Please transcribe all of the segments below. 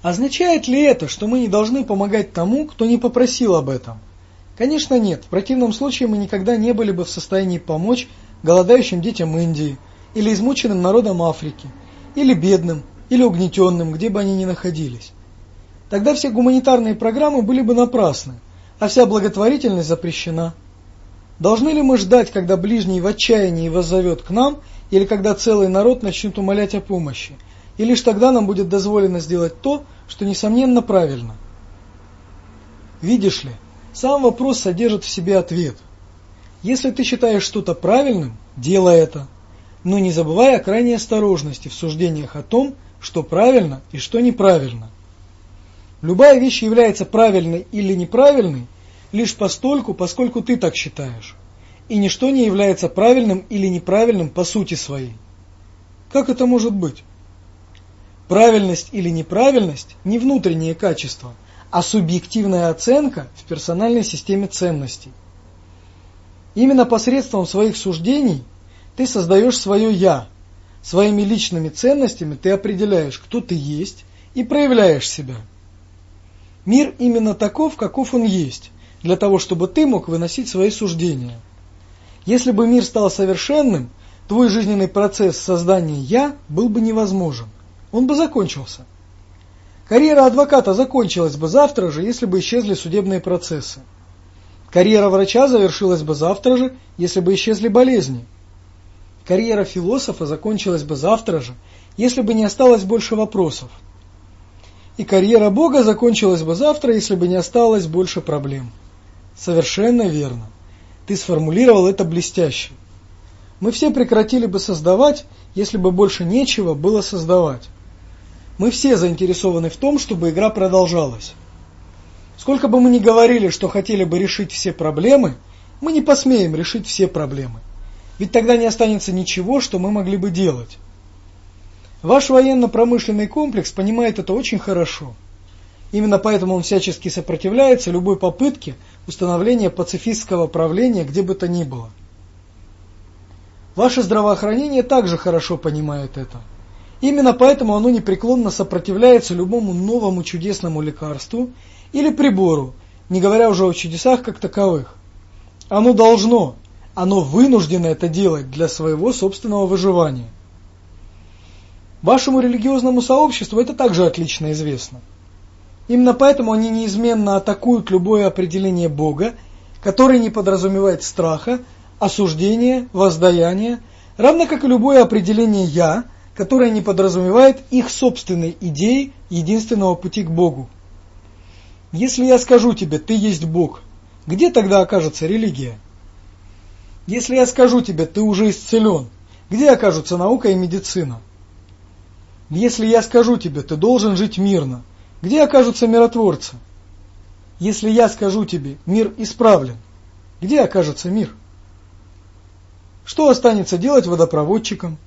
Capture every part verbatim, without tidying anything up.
Означает ли это, что мы не должны помогать тому, кто не попросил об этом? Конечно нет, в противном случае мы никогда не были бы в состоянии помочь голодающим детям Индии, или измученным народам Африки, или бедным, или угнетенным, где бы они ни находились. Тогда все гуманитарные программы были бы напрасны, а вся благотворительность запрещена. Должны ли мы ждать, когда ближний в отчаянии воззовет к нам, или когда целый народ начнет умолять о помощи? И лишь тогда нам будет дозволено сделать то, что несомненно правильно. Видишь ли, сам вопрос содержит в себе ответ. Если ты считаешь что-то правильным, делай это, но не забывай о крайней осторожности в суждениях о том, что правильно и что неправильно. Любая вещь является правильной или неправильной лишь постольку, поскольку ты так считаешь, и ничто не является правильным или неправильным по сути своей. Как это может быть? Правильность или неправильность не внутреннее качество, а субъективная оценка в персональной системе ценностей. Именно посредством своих суждений ты создаешь свое «я». Своими личными ценностями ты определяешь, кто ты есть, и проявляешь себя. Мир именно таков, каков он есть, для того, чтобы ты мог выносить свои суждения. Если бы мир стал совершенным, твой жизненный процесс создания «я» был бы невозможен. Он бы закончился. Карьера адвоката закончилась бы завтра же, если бы исчезли судебные процессы. Карьера врача завершилась бы завтра же, если бы исчезли болезни. Карьера философа закончилась бы завтра же, если бы не осталось больше вопросов. И карьера Бога закончилась бы завтра, если бы не осталось больше проблем. Совершенно верно. Ты сформулировал это блестяще. Мы все прекратили бы создавать, если бы больше нечего было создавать. Мы все заинтересованы в том, чтобы игра продолжалась. Сколько бы мы ни говорили, что хотели бы решить все проблемы, мы не посмеем решить все проблемы. Ведь тогда не останется ничего, что мы могли бы делать. Ваш военно-промышленный комплекс понимает это очень хорошо. Именно поэтому он всячески сопротивляется любой попытке установления пацифистского правления где бы то ни было. Ваше здравоохранение также хорошо понимает это. Именно поэтому оно непреклонно сопротивляется любому новому чудесному лекарству или прибору, не говоря уже о чудесах как таковых. Оно должно, оно вынуждено это делать для своего собственного выживания. Вашему религиозному сообществу это также отлично известно. Именно поэтому они неизменно атакуют любое определение Бога, которое не подразумевает страха, осуждения, воздаяния, равно как и любое определение «я», которое не подразумевает их собственной идеи единственного пути к Богу. Если я скажу тебе «ты есть Бог», где тогда окажется религия? Если я скажу тебе «ты уже исцелен», где окажутся наука и медицина? Если я скажу тебе «ты должен жить мирно», где окажутся миротворцы? Если я скажу тебе «мир исправлен», где окажется мир? Что останется делать водопроводчикам?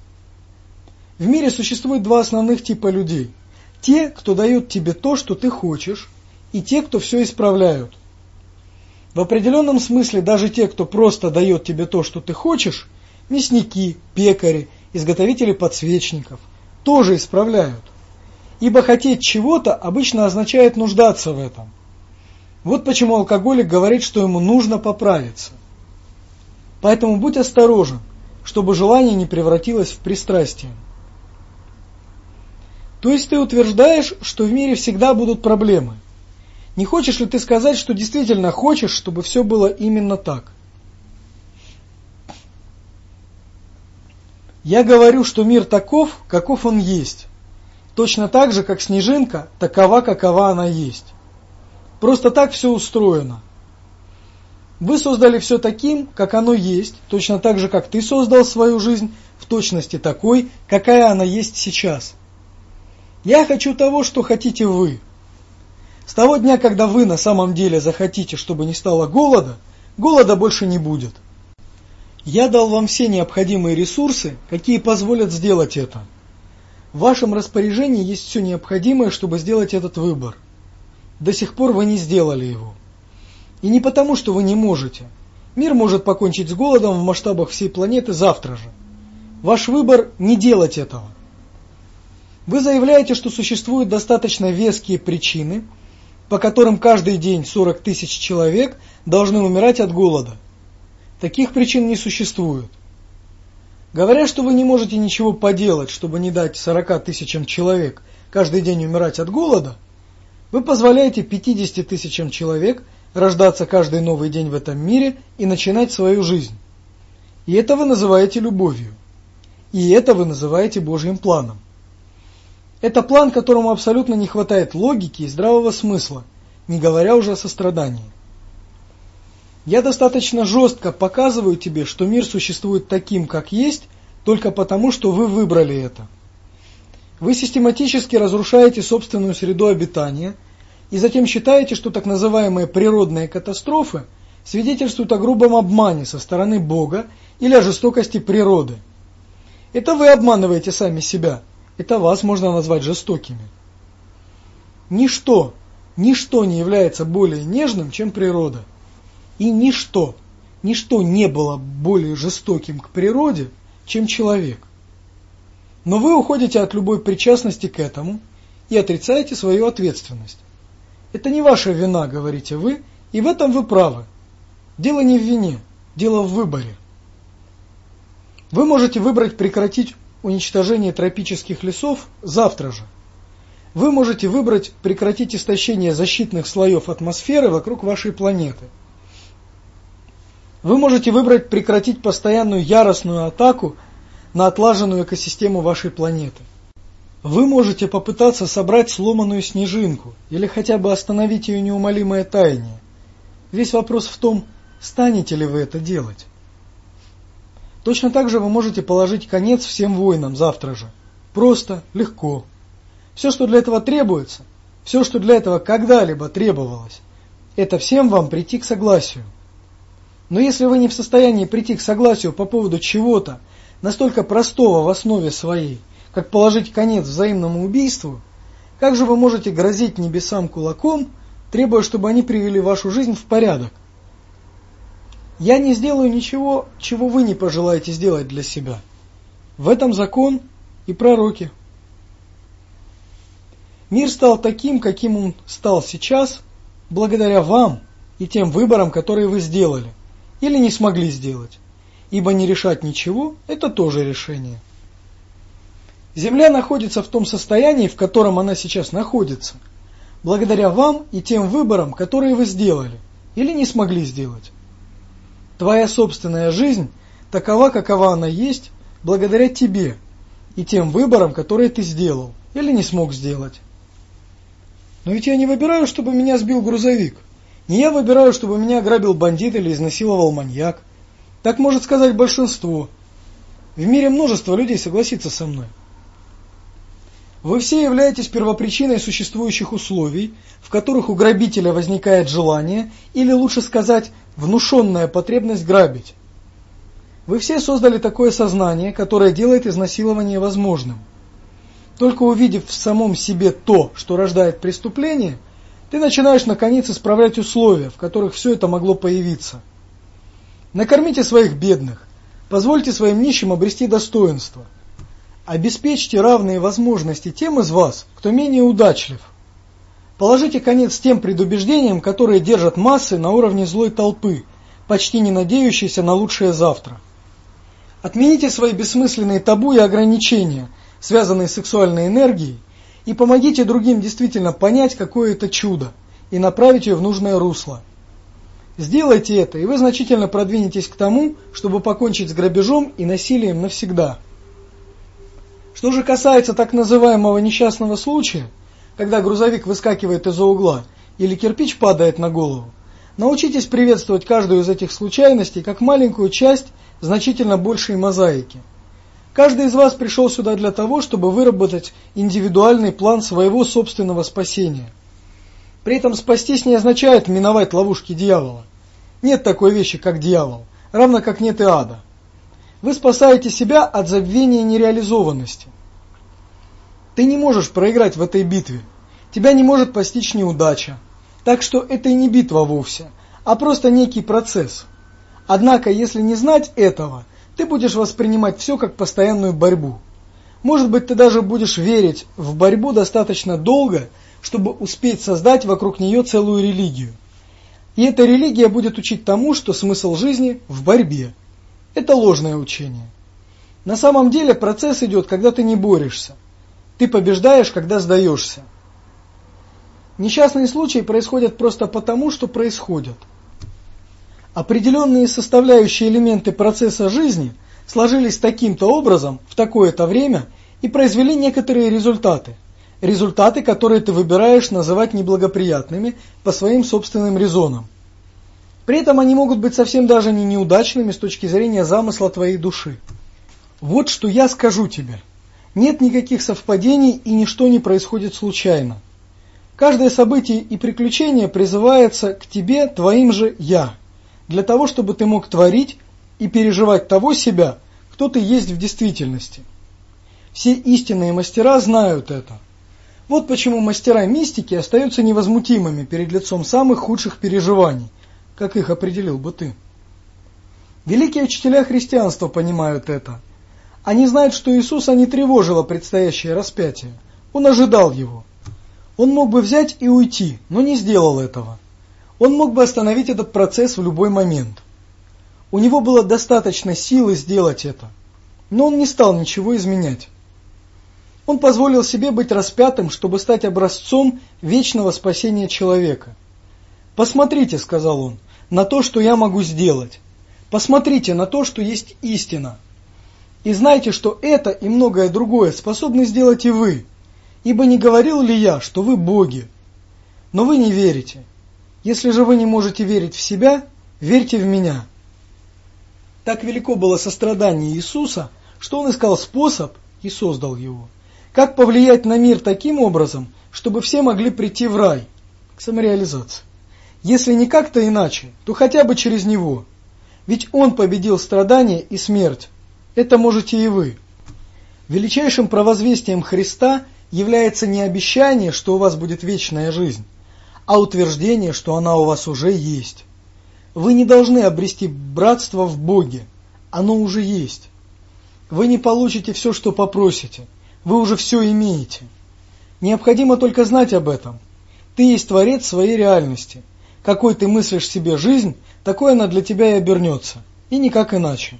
В мире существует два основных типа людей. Те, кто дают тебе то, что ты хочешь, и те, кто все исправляют. В определенном смысле даже те, кто просто дает тебе то, что ты хочешь, мясники, пекари, изготовители подсвечников, тоже исправляют. Ибо хотеть чего-то обычно означает нуждаться в этом. Вот почему алкоголик говорит, что ему нужно поправиться. Поэтому будь осторожен, чтобы желание не превратилось в пристрастие. То есть ты утверждаешь, что в мире всегда будут проблемы. Не хочешь ли ты сказать, что действительно хочешь, чтобы все было именно так? Я говорю, что мир таков, каков он есть. Точно так же, как снежинка, такова, какова она есть. Просто так все устроено. Вы создали все таким, как оно есть, точно так же, как ты создал свою жизнь в точности такой, какая она есть сейчас. Я хочу того, что хотите вы. С того дня, когда вы на самом деле захотите, чтобы не стало голода, голода больше не будет. Я дал вам все необходимые ресурсы, какие позволят сделать это. В вашем распоряжении есть все необходимое, чтобы сделать этот выбор. До сих пор вы не сделали его. И не потому, что вы не можете. Мир может покончить с голодом в масштабах всей планеты завтра же. Ваш выбор не делать этого. Вы заявляете, что существуют достаточно веские причины, по которым каждый день сорок тысяч человек должны умирать от голода. Таких причин не существует. Говоря, что вы не можете ничего поделать, чтобы не дать сорока тысячам человек каждый день умирать от голода, вы позволяете пятидесяти тысячам человек рождаться каждый новый день в этом мире и начинать свою жизнь. И это вы называете любовью. И это вы называете Божьим планом. Это план, которому абсолютно не хватает логики и здравого смысла, не говоря уже о сострадании. Я достаточно жестко показываю тебе, что мир существует таким, как есть, только потому, что вы выбрали это. Вы систематически разрушаете собственную среду обитания и затем считаете, что так называемые природные катастрофы свидетельствуют о грубом обмане со стороны Бога или о жестокости природы. Это вы обманываете сами себя. Это вас можно назвать жестокими. Ничто, ничто не является более нежным, чем природа. И ничто, ничто не было более жестоким к природе, чем человек. Но вы уходите от любой причастности к этому и отрицаете свою ответственность. Это не ваша вина, говорите вы, и в этом вы правы. Дело не в вине, дело в выборе. Вы можете выбрать прекратить уничтожение тропических лесов завтра же. Вы можете выбрать прекратить истощение защитных слоев атмосферы вокруг вашей планеты. Вы можете выбрать прекратить постоянную яростную атаку на отлаженную экосистему вашей планеты. Вы можете попытаться собрать сломанную снежинку или хотя бы остановить ее неумолимое таяние. Весь вопрос в том, станете ли вы это делать. Точно так же вы можете положить конец всем войнам завтра же. Просто, легко. Все, что для этого требуется, все, что для этого когда-либо требовалось, это всем вам прийти к согласию. Но если вы не в состоянии прийти к согласию по поводу чего-то настолько простого в основе своей, как положить конец взаимному убийству, как же вы можете грозить небесам кулаком, требуя, чтобы они привели вашу жизнь в порядок? Я не сделаю ничего, чего вы не пожелаете сделать для себя. В этом закон и пророки. Мир стал таким, каким он стал сейчас, благодаря вам и тем выборам, которые вы сделали или не смогли сделать. Ибо не решать ничего – это тоже решение. Земля находится в том состоянии, в котором она сейчас находится, благодаря вам и тем выборам, которые вы сделали или не смогли сделать. Твоя собственная жизнь такова, какова она есть, благодаря тебе и тем выборам, которые ты сделал или не смог сделать. Но ведь я не выбираю, чтобы меня сбил грузовик. Не я выбираю, чтобы меня ограбил бандит или изнасиловал маньяк. Так может сказать большинство. В мире множество людей согласится со мной. Вы все являетесь первопричиной существующих условий, в которых у грабителя возникает желание, или лучше сказать, внушенная потребность грабить. Вы все создали такое сознание, которое делает изнасилование возможным. Только увидев в самом себе то, что рождает преступление, ты начинаешь наконец исправлять условия, в которых все это могло появиться. Накормите своих бедных, позвольте своим нищим обрести достоинство. Обеспечьте равные возможности тем из вас, кто менее удачлив. Положите конец тем предубеждениям, которые держат массы на уровне злой толпы, почти не надеющейся на лучшее завтра. Отмените свои бессмысленные табу и ограничения, связанные с сексуальной энергией, и помогите другим действительно понять, какое это чудо, и направить ее в нужное русло. Сделайте это, и вы значительно продвинетесь к тому, чтобы покончить с грабежом и насилием навсегда. Что же касается так называемого несчастного случая, когда грузовик выскакивает из-за угла или кирпич падает на голову, научитесь приветствовать каждую из этих случайностей как маленькую часть значительно большей мозаики. Каждый из вас пришел сюда для того, чтобы выработать индивидуальный план своего собственного спасения. При этом спастись не означает миновать ловушки дьявола. Нет такой вещи, как дьявол, равно как нет и ада. Вы спасаете себя от забвения нереализованности. Ты не можешь проиграть в этой битве. Тебя не может постичь неудача. Так что это и не битва вовсе, а просто некий процесс. Однако, если не знать этого, ты будешь воспринимать все как постоянную борьбу. Может быть, ты даже будешь верить в борьбу достаточно долго, чтобы успеть создать вокруг нее целую религию. И эта религия будет учить тому, что смысл жизни в борьбе. Это ложное учение. На самом деле процесс идет, когда ты не борешься. Ты побеждаешь, когда сдаешься. Несчастные случаи происходят просто потому, что происходят. Определенные составляющие элементы процесса жизни сложились таким-то образом в такое-то время и произвели некоторые результаты. Результаты, которые ты выбираешь называть неблагоприятными по своим собственным резонам. При этом они могут быть совсем даже не неудачными с точки зрения замысла твоей души. Вот что я скажу тебе. Нет никаких совпадений и ничто не происходит случайно. Каждое событие и приключение призывается к тебе твоим же «я», для того, чтобы ты мог творить и переживать того себя, кто ты есть в действительности. Все истинные мастера знают это. Вот почему мастера мистики остаются невозмутимыми перед лицом самых худших переживаний, как их определил бы ты. Великие учителя христианства понимают это. Они знают, что Иисуса не тревожило предстоящее распятие. Он ожидал его. Он мог бы взять и уйти, но не сделал этого. Он мог бы остановить этот процесс в любой момент. У него было достаточно силы сделать это, но он не стал ничего изменять. Он позволил себе быть распятым, чтобы стать образцом вечного спасения человека. «Посмотрите, — сказал он, — на то, что я могу сделать. Посмотрите на то, что есть истина. И знайте, что это и многое другое способны сделать и вы. Ибо не говорил ли я, что вы боги? Но вы не верите. Если же вы не можете верить в себя, верьте в меня». Так велико было сострадание Иисуса, что он искал способ и создал его. Как повлиять на мир таким образом, чтобы все могли прийти в рай, к самореализации. Если не как-то иначе, то хотя бы через него. Ведь он победил страдание и смерть. Это можете и вы. Величайшим провозвестием Христа является не обещание, что у вас будет вечная жизнь, а утверждение, что она у вас уже есть. Вы не должны обрести братство в Боге, оно уже есть. Вы не получите все, что попросите, вы уже все имеете. Необходимо только знать об этом. Ты есть творец своей реальности. Какой ты мыслишь себе жизнь, такой она для тебя и обернется, и никак иначе.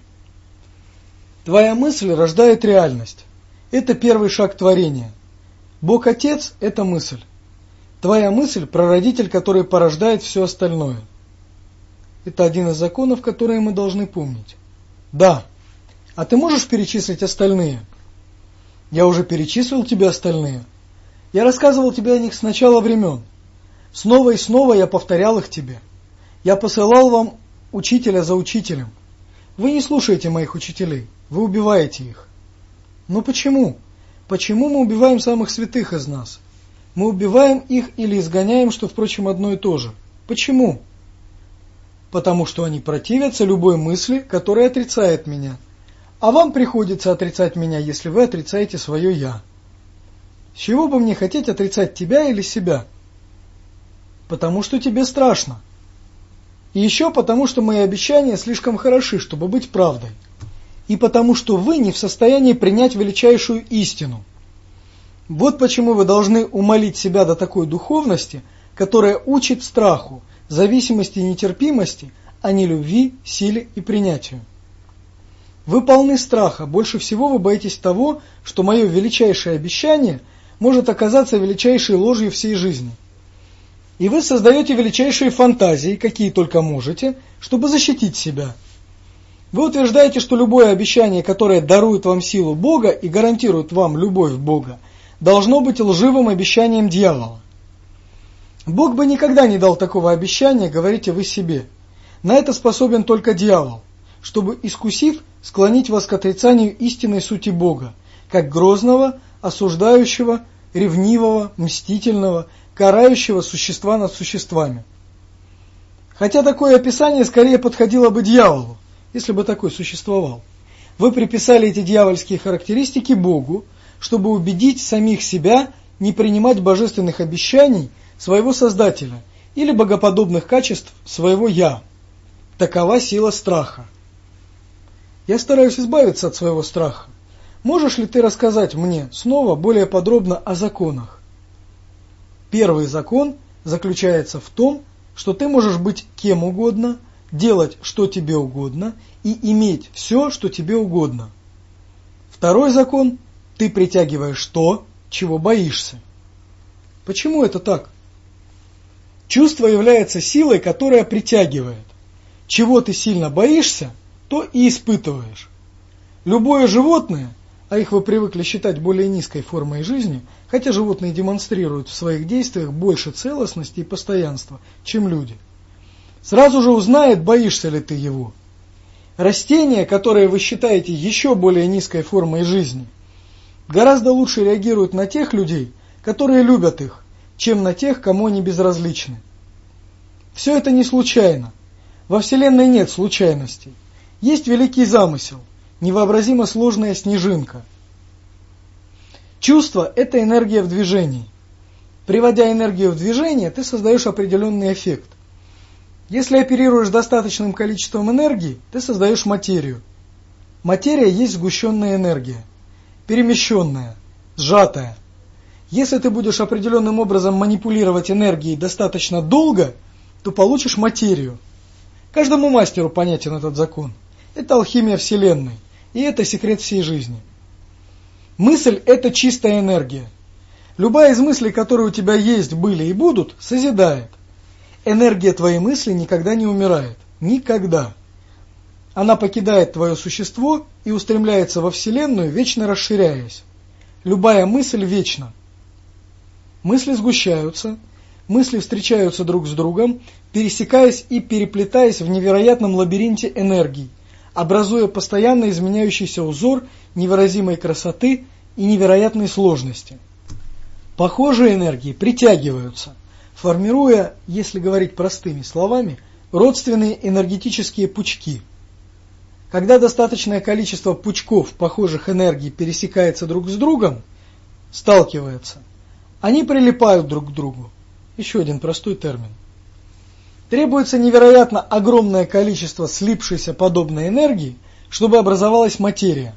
Твоя мысль рождает реальность. Это первый шаг творения. Бог-Отец – это мысль. Твоя мысль – прародитель, который порождает все остальное. Это один из законов, которые мы должны помнить. Да. А ты можешь перечислить остальные? Я уже перечислил тебе остальные. Я рассказывал тебе о них с начала времен. Снова и снова я повторял их тебе. Я посылал вам учителя за учителем. Вы не слушаете моих учителей, вы убиваете их. Но почему? Почему мы убиваем самых святых из нас? Мы убиваем их или изгоняем, что, впрочем, одно и то же. Почему? Потому что они противятся любой мысли, которая отрицает меня. А вам приходится отрицать меня, если вы отрицаете свое «я». С чего бы мне хотеть отрицать тебя или себя? Потому что тебе страшно. И еще потому, что мои обещания слишком хороши, чтобы быть правдой. И потому, что вы не в состоянии принять величайшую истину. Вот почему вы должны умолить себя до такой духовности, которая учит страху, зависимости и нетерпимости, а не любви, силе и принятию. Вы полны страха, больше всего вы боитесь того, что мое величайшее обещание может оказаться величайшей ложью всей жизни. И вы создаете величайшие фантазии, какие только можете, чтобы защитить себя. Вы утверждаете, что любое обещание, которое дарует вам силу Бога и гарантирует вам любовь Бога, должно быть лживым обещанием дьявола. Бог бы никогда не дал такого обещания, говорите вы себе. На это способен только дьявол, чтобы, искусив, склонить вас к отрицанию истинной сути Бога, как грозного, осуждающего, ревнивого, мстительного, карающего существа над существами. Хотя такое описание скорее подходило бы дьяволу, если бы такой существовал. Вы приписали эти дьявольские характеристики Богу, чтобы убедить самих себя не принимать божественных обещаний своего Создателя или богоподобных качеств своего «я». Такова сила страха. Я стараюсь избавиться от своего страха. Можешь ли ты рассказать мне снова более подробно о законах? Первый закон заключается в том, что ты можешь быть кем угодно, делать, что тебе угодно, и иметь все, что тебе угодно. Второй закон – ты притягиваешь то, чего боишься. Почему это так? Чувство является силой, которая притягивает. Чего ты сильно боишься, то и испытываешь. Любое животное, а их вы привыкли считать более низкой формой жизни, хотя животные демонстрируют в своих действиях больше целостности и постоянства, чем люди, сразу же узнает, боишься ли ты его. Растения, которые вы считаете еще более низкой формой жизни, гораздо лучше реагируют на тех людей, которые любят их, чем на тех, кому они безразличны. Все это не случайно. Во Вселенной нет случайностей. Есть великий замысел, невообразимо сложная снежинка. Чувство – это энергия в движении. Приводя энергию в движение, ты создаешь определенный эффект. Если оперируешь достаточным количеством энергии, ты создаешь материю. Материя есть сгущенная энергия, перемещенная, сжатая. Если ты будешь определенным образом манипулировать энергией достаточно долго, то получишь материю. Каждому мастеру понятен этот закон. Это алхимия Вселенной, и это секрет всей жизни. Мысль – это чистая энергия. Любая из мыслей, которые у тебя есть, были и будут, созидает. Энергия твоей мысли никогда не умирает. Никогда. Она покидает твое существо и устремляется во Вселенную, вечно расширяясь. Любая мысль вечна. Мысли сгущаются, мысли встречаются друг с другом, пересекаясь и переплетаясь в невероятном лабиринте энергий, образуя постоянно изменяющийся узор невыразимой красоты и невероятной сложности. Похожие энергии притягиваются, формируя, если говорить простыми словами, родственные энергетические пучки. Когда достаточное количество пучков похожих энергий пересекается друг с другом, сталкивается, они прилипают друг к другу. Еще один простой термин. Требуется невероятно огромное количество слипшейся подобной энергии, чтобы образовалась материя.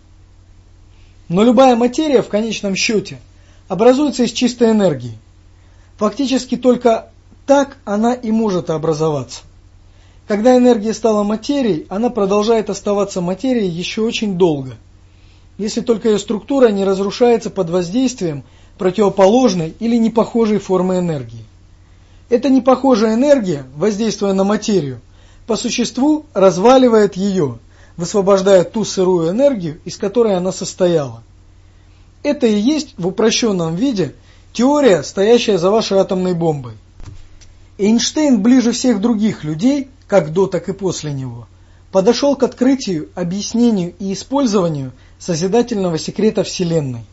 Но любая материя в конечном счете образуется из чистой энергии. Фактически только так она и может образоваться. Когда энергия стала материей, она продолжает оставаться материей еще очень долго, если только ее структура не разрушается под воздействием противоположной или непохожей формы энергии. Эта непохожая энергия, воздействуя на материю, по существу разваливает ее, высвобождая ту сырую энергию, из которой она состояла. Это и есть в упрощенном виде теория, стоящая за вашей атомной бомбой. Эйнштейн ближе всех других людей, как до, так и после него, подошел к открытию, объяснению и использованию созидательного секрета Вселенной.